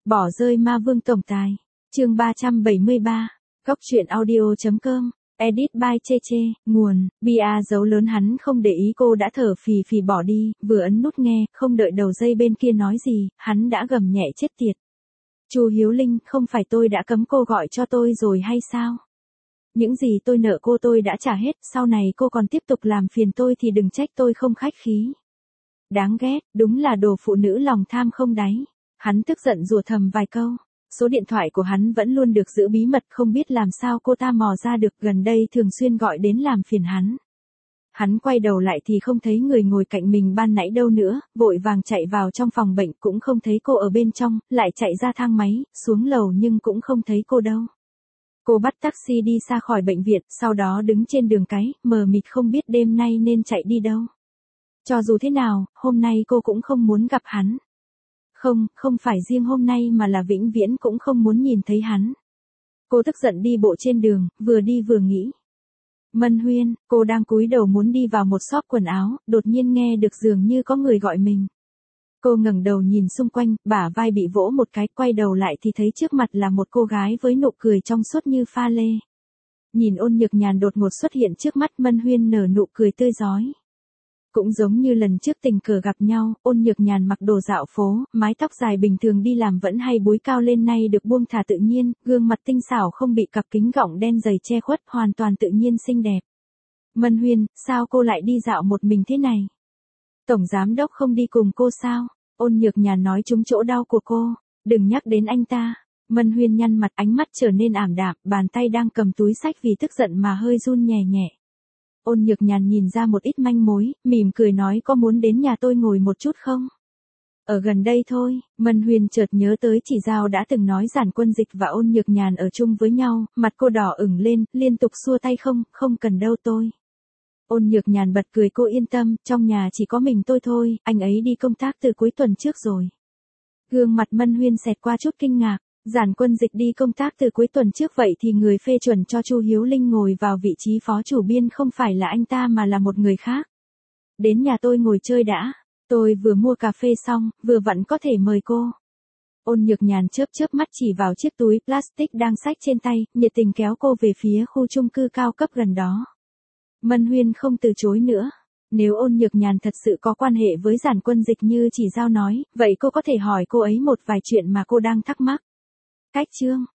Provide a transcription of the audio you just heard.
Bỏ rơi ma vương tổng tài. Chương 373. Góc truyện audio.com. Edit by Cheche. Nguồn. Bia dấu lớn. Hắn không để ý cô đã thở phì phì bỏ đi, vừa ấn nút nghe, không đợi đầu dây bên kia nói gì, hắn đã gầm nhẹ chết tiệt. Chu Hiếu Linh, không phải tôi đã cấm cô gọi cho tôi rồi hay sao? Những gì tôi nợ cô tôi đã trả hết, sau này cô còn tiếp tục làm phiền tôi thì đừng trách tôi không khách khí. Đáng ghét, đúng là đồ phụ nữ lòng tham không đáy. Hắn tức giận rủa thầm vài câu. Số điện thoại của hắn vẫn luôn được giữ bí mật, không biết làm sao cô ta mò ra được, gần đây thường xuyên gọi đến làm phiền hắn. Hắn quay đầu lại thì không thấy người ngồi cạnh mình ban nãy đâu nữa, vội vàng chạy vào trong phòng bệnh, cũng không thấy cô ở bên trong, lại chạy ra thang máy, xuống lầu nhưng cũng không thấy cô đâu. Cô bắt taxi đi xa khỏi bệnh viện, sau đó đứng trên đường cái, mờ mịt không biết đêm nay nên chạy đi đâu. Cho dù thế nào, hôm nay cô cũng không muốn gặp hắn. Không phải riêng hôm nay mà là vĩnh viễn cũng không muốn nhìn thấy hắn. Cô tức giận đi bộ trên đường, vừa đi vừa nghĩ. Mân Huyên, cô đang cúi đầu muốn đi vào một shop quần áo, đột nhiên nghe được dường như có người gọi mình. Cô ngẩng đầu nhìn xung quanh, bả vai bị vỗ một cái, quay đầu lại thì thấy trước mặt là một cô gái với nụ cười trong suốt như pha lê. Nhìn Ôn Nhược Nhàn đột ngột xuất hiện trước mắt, Mân Huyên nở nụ cười tươi rói. Cũng giống như lần trước tình cờ gặp nhau, Ôn Nhược Nhàn mặc đồ dạo phố, mái tóc dài bình thường đi làm vẫn hay búi cao lên, nay được buông thả tự nhiên, gương mặt tinh xảo không bị cặp kính gọng đen dày che khuất, hoàn toàn tự nhiên xinh đẹp. Mân Huyên, sao cô lại đi dạo một mình thế này? Tổng giám đốc không đi cùng cô sao? Ôn Nhược Nhàn nói trúng chỗ đau của cô. Đừng nhắc đến anh ta. Mân Huyên nhăn mặt, ánh mắt trở nên ảm đạm, bàn tay đang cầm túi xách vì tức giận mà hơi run nhẹ nhẹ. Ôn Nhược Nhàn nhìn ra một ít manh mối, mỉm cười nói, có muốn đến nhà tôi ngồi một chút không? Ở gần đây thôi. Mân Huyên chợt nhớ tới Chỉ Giao đã từng nói Giản Quân Dịch và Ôn Nhược Nhàn ở chung với nhau, mặt cô đỏ ửng lên, liên tục xua tay, không cần đâu tôi. Ôn Nhược Nhàn bật cười, cô yên tâm, trong nhà chỉ có mình tôi thôi, anh ấy đi công tác từ cuối tuần trước rồi. Gương mặt Mân Huyên xẹt qua chút kinh ngạc. Giản Quân Dịch đi công tác từ cuối tuần trước, vậy thì người phê chuẩn cho Chu Hiếu Linh ngồi vào vị trí phó chủ biên không phải là anh ta mà là một người khác. Đến nhà tôi ngồi chơi đã, tôi vừa mua cà phê xong, vừa vặn có thể mời cô. Ôn Nhược Nhàn chớp mắt chỉ vào chiếc túi plastic đang xách trên tay, nhiệt tình kéo cô về phía khu chung cư cao cấp gần đó. Mân Huyên không từ chối nữa. Nếu Ôn Nhược Nhàn thật sự có quan hệ với Giản Quân Dịch như Chỉ Giao nói, vậy cô có thể hỏi cô ấy một vài chuyện mà cô đang thắc mắc. Cách chương.